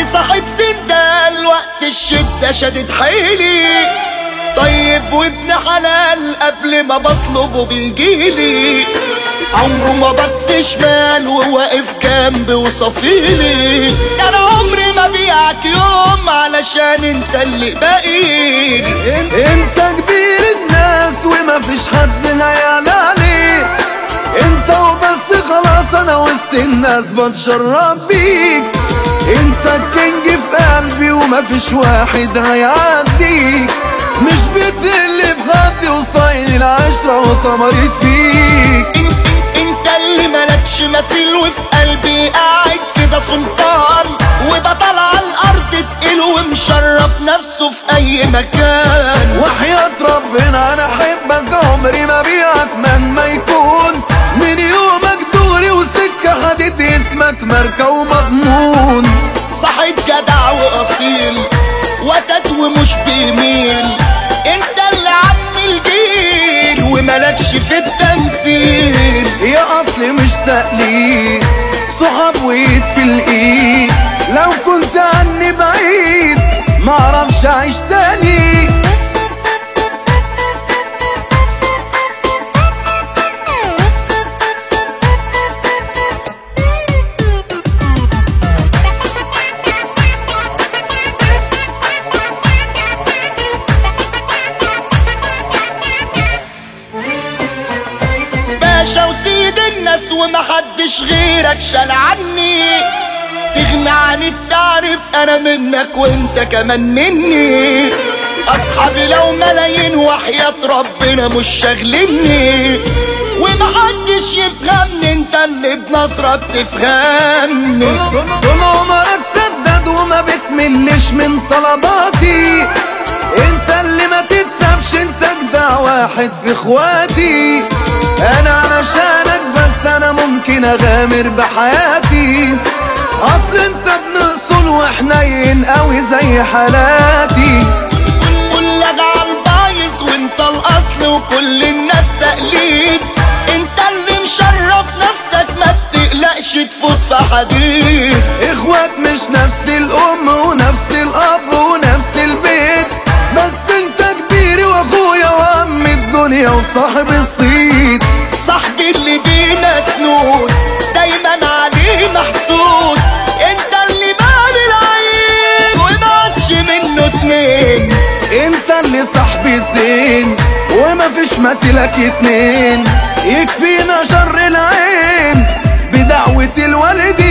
صاحب سندال وقت الشدة شدت حيلي، طيب وابن حلال قبل ما بطلبه بيجيلي، عمره ما بص شمال وواقف جنبي وصفيلي. انا عمري ما بيعك يوم علشان انت اللي باقيلي. انت كبير الناس وما فيش حد هيعلى عليك، انت وبس خلاص انا وسط الناس بتشرب بيك. انت الكينج في قلبي وما فيش واحد هيعديك، مش بتقل بحد وصاين العشرة وطمرت فيك. انت اللي ملكش مثيل وفي قلبي قاعد كده سلطان، وبطل على الارض تقيل ومشرف نفسه في اي مكان. وحياة ربنا انا احبك عمري ما بيعك مهما يكون، من يومك دوري وسكة حديد اسمك ماركة ومضمون. صاحب جدع واصيل وتد ومش بيميل، انت اللي عم الجيل وملكش في التمثيل. يا اصلي مش تقليد صحاب وايد في الايد، لو كنت عني بعيد معرفش اعيش تاني. باشا وسيد الناس ومحدش غيرك شال عني، تغنى عن التعريف انا منك وانت كمان مني. اصحابي لو ملايين وحياة ربنا مش شاغلني، ومحدش يفهمني انت اللي بنصرك تفهمني. طول عمرك سداد وما بتملش من طلباتي، انت اللي ما تتسابش، انت اجدع واحد في اخواتي. انا علشانك بس انا ممكن اغامر بحياتي، اصل انت ابن اصول وحنين قوي زي حالاتي. كل على البايظ وانت الاصل وكل الناس تقليد، انت اللي مشرف نفسك ما بتقلقش تفوت في حديد. اخوات مش نفس الام ونفس الاب ونفس البيت، بس انت كبيري واخويا وعم الدنيا وصاحب الصيت. صاحبي اللي بينا سنود دايما عليه محسود، انت اللي بالي العين ومعادش منه اتنين. انت اللي صاحبي زين وما فيش مثلك اتنين، يكفينا شر العين بدعوة الوالدين.